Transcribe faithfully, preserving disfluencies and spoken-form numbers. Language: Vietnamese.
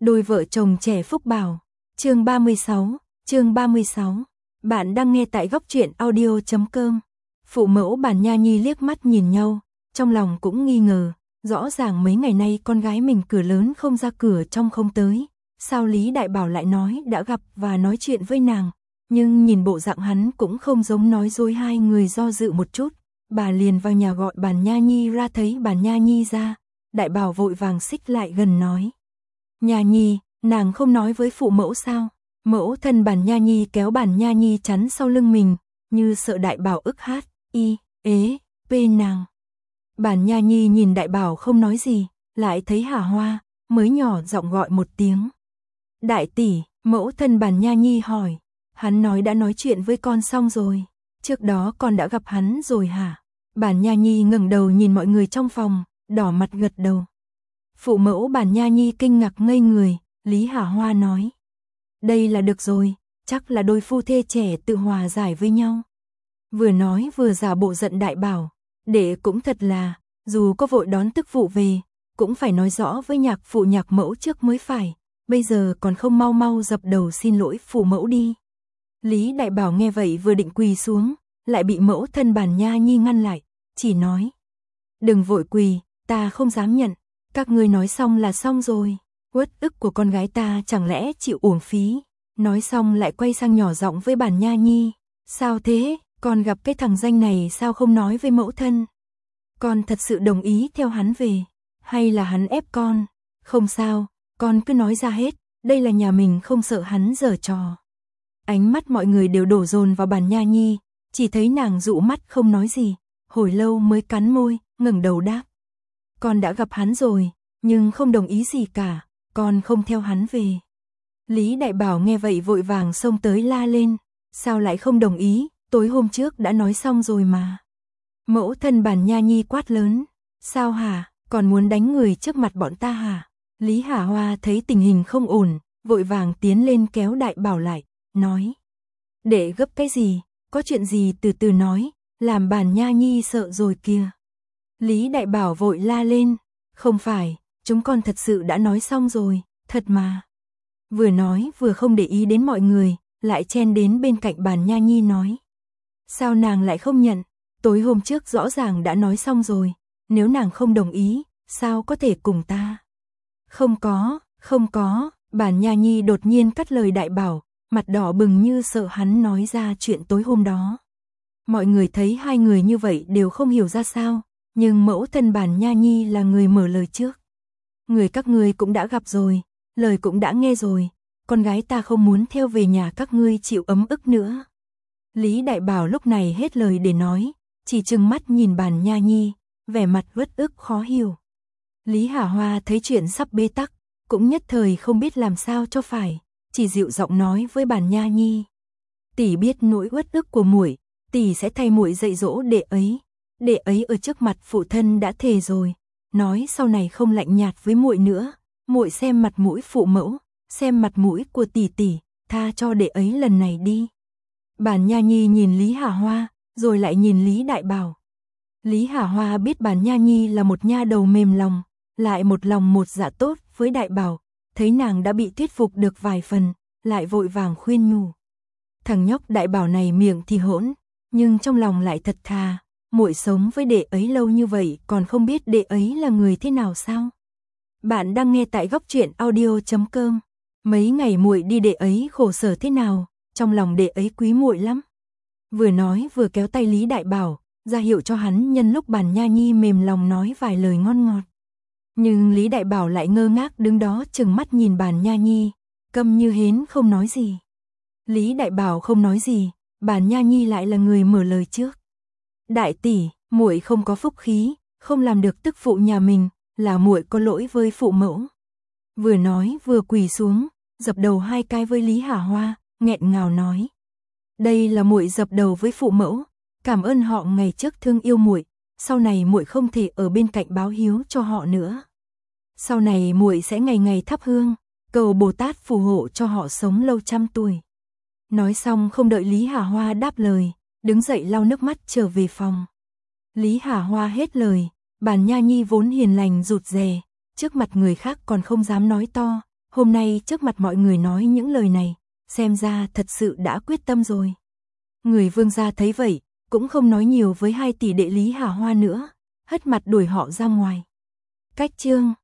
Đôi vợ chồng trẻ phúc bảo. Chương ba mươi sáu, chương ba mươi sáu. Bạn đang nghe tại góc truyện audio chấm com. Phụ mẫu Bản Nha Nhi liếc mắt nhìn nhau, trong lòng cũng nghi ngờ, rõ ràng mấy ngày nay con gái mình cửa lớn không ra cửa trong không tới, sao Lý Đại Bảo lại nói đã gặp và nói chuyện với nàng, nhưng nhìn bộ dạng hắn cũng không giống nói dối. Hai người do dự một chút, bà liền vào nhà gọi Bản Nha Nhi ra. Thấy Bản Nha Nhi ra, Đại Bảo vội vàng xích lại gần nói: Nha Nhi, nàng không nói với phụ mẫu sao? Mẫu thân Bản Nha Nhi kéo Bản Nha Nhi chắn sau lưng mình, như sợ Đại Bảo ức hát, y, ế, pê nàng. Bản Nha Nhi nhìn Đại Bảo không nói gì, lại thấy Hà Hoa, mới nhỏ giọng gọi một tiếng. Đại tỷ, mẫu thân Bản Nha Nhi hỏi, hắn nói đã nói chuyện với con xong rồi, trước đó con đã gặp hắn rồi hả? Bản Nha Nhi ngẩng đầu nhìn mọi người trong phòng, đỏ mặt gật đầu. Phụ mẫu Bản Nha Nhi kinh ngạc ngây người, Lý Hà Hoa nói: đây là được rồi, chắc là đôi phu thê trẻ tự hòa giải với nhau. Vừa nói vừa giả bộ giận Đại Bảo, đệ cũng thật là, dù có vội đón tức phụ về, cũng phải nói rõ với nhạc phụ nhạc mẫu trước mới phải, bây giờ còn không mau mau dập đầu xin lỗi phụ mẫu đi. Lý Đại Bảo nghe vậy vừa định quỳ xuống, lại bị mẫu thân Bản Nha Nhi ngăn lại, chỉ nói: đừng vội quỳ, ta không dám nhận, các ngươi nói xong là xong rồi, uất ức của con gái ta chẳng lẽ chịu uổng phí. Nói xong lại quay sang nhỏ giọng với Bản Nha Nhi: sao thế, con gặp cái thằng danh này sao không nói với mẫu thân? Con thật sự đồng ý theo hắn về, hay là hắn ép con? Không sao, con cứ nói ra hết, đây là nhà mình, không sợ hắn giở trò. Ánh mắt mọi người đều đổ dồn vào Bản Nha Nhi, chỉ thấy nàng dụ mắt không nói gì, hồi lâu mới cắn môi, ngẩng đầu đáp: con đã gặp hắn rồi, nhưng không đồng ý gì cả, con không theo hắn về. Lý Đại Bảo nghe vậy vội vàng xông tới la lên: sao lại không đồng ý, tối hôm trước đã nói xong rồi mà. Mẫu thân Bản Nha Nhi quát lớn: sao hả, còn muốn đánh người trước mặt bọn ta hả? Lý Hà Hoa thấy tình hình không ổn, vội vàng tiến lên kéo Đại Bảo lại, nói: để gấp cái gì, có chuyện gì từ từ nói, làm Bản Nha Nhi sợ rồi kìa. Lý Đại Bảo vội la lên: không phải, chúng con thật sự đã nói xong rồi, thật mà. Vừa nói vừa không để ý đến mọi người, lại chen đến bên cạnh Bản Nha Nhi nói: sao nàng lại không nhận, tối hôm trước rõ ràng đã nói xong rồi, nếu nàng không đồng ý, sao có thể cùng ta? Không có, không có, Bản Nha Nhi đột nhiên cắt lời Đại Bảo, mặt đỏ bừng như sợ hắn nói ra chuyện tối hôm đó. Mọi người thấy hai người như vậy đều không hiểu ra sao, nhưng mẫu thân Bản Nha Nhi là người mở lời trước. Người các ngươi cũng đã gặp rồi, lời cũng đã nghe rồi, con gái ta không muốn theo về nhà các ngươi chịu ấm ức nữa. Lý Đại Bảo lúc này hết lời để nói, chỉ trừng mắt nhìn Bản Nha Nhi, vẻ mặt uất ức khó hiểu. Lý Hà Hoa thấy chuyện sắp bế tắc, cũng nhất thời không biết làm sao cho phải, chỉ dịu giọng nói với Bản Nha Nhi: tỷ biết nỗi uất ức của muội, tỷ sẽ thay muội dạy dỗ đệ ấy. Đệ ấy ở trước mặt phụ thân đã thề rồi, nói sau này không lạnh nhạt với muội nữa. Muội xem mặt mũi phụ mẫu, xem mặt mũi của tỷ tỷ, tha cho đệ ấy lần này đi. Bản Nha Nhi nhìn Lý Hà Hoa, rồi lại nhìn Lý Đại Bảo. Lý Hà Hoa biết Bản Nha Nhi là một nha đầu mềm lòng, lại một lòng một dạ tốt với Đại Bảo, thấy nàng đã bị thuyết phục được vài phần, lại vội vàng khuyên nhủ: thằng nhóc Đại Bảo này miệng thì hỗn, nhưng trong lòng lại thật thà. Muội sống với đệ ấy lâu như vậy còn không biết đệ ấy là người thế nào sao? Bạn đang nghe tại góc truyện audio chấm com. Mấy ngày muội đi đệ ấy khổ sở thế nào, trong lòng đệ ấy quý muội lắm. Vừa nói vừa kéo tay Lý Đại Bảo, ra hiệu cho hắn nhân lúc Bản Nha Nhi mềm lòng nói vài lời ngon ngọt. Nhưng Lý Đại Bảo lại ngơ ngác đứng đó trừng mắt nhìn Bản Nha Nhi, câm như hến không nói gì. Lý Đại Bảo không nói gì, Bản Nha Nhi lại là người mở lời trước: đại tỷ, muội không có phúc khí, không làm được tức phụ nhà mình, là muội có lỗi với phụ mẫu. Vừa nói vừa quỳ xuống, dập đầu hai cái với Lý Hà Hoa, nghẹn ngào nói: đây là muội dập đầu với phụ mẫu, cảm ơn họ ngày trước thương yêu muội, sau này muội không thể ở bên cạnh báo hiếu cho họ nữa. Sau này muội sẽ ngày ngày thắp hương, cầu Bồ Tát phù hộ cho họ sống lâu trăm tuổi. Nói xong không đợi Lý Hà Hoa đáp lời, đứng dậy lau nước mắt trở về phòng. Lý Hà Hoa hết lời, Bản Nha Nhi vốn hiền lành rụt rè, trước mặt người khác còn không dám nói to, Hôm nay trước mặt mọi người nói những lời này, xem ra thật sự đã quyết tâm rồi. Người Vương gia thấy vậy, cũng không nói nhiều với hai tỷ đệ Lý Hà Hoa nữa, hất mặt đuổi họ ra ngoài. Cách chương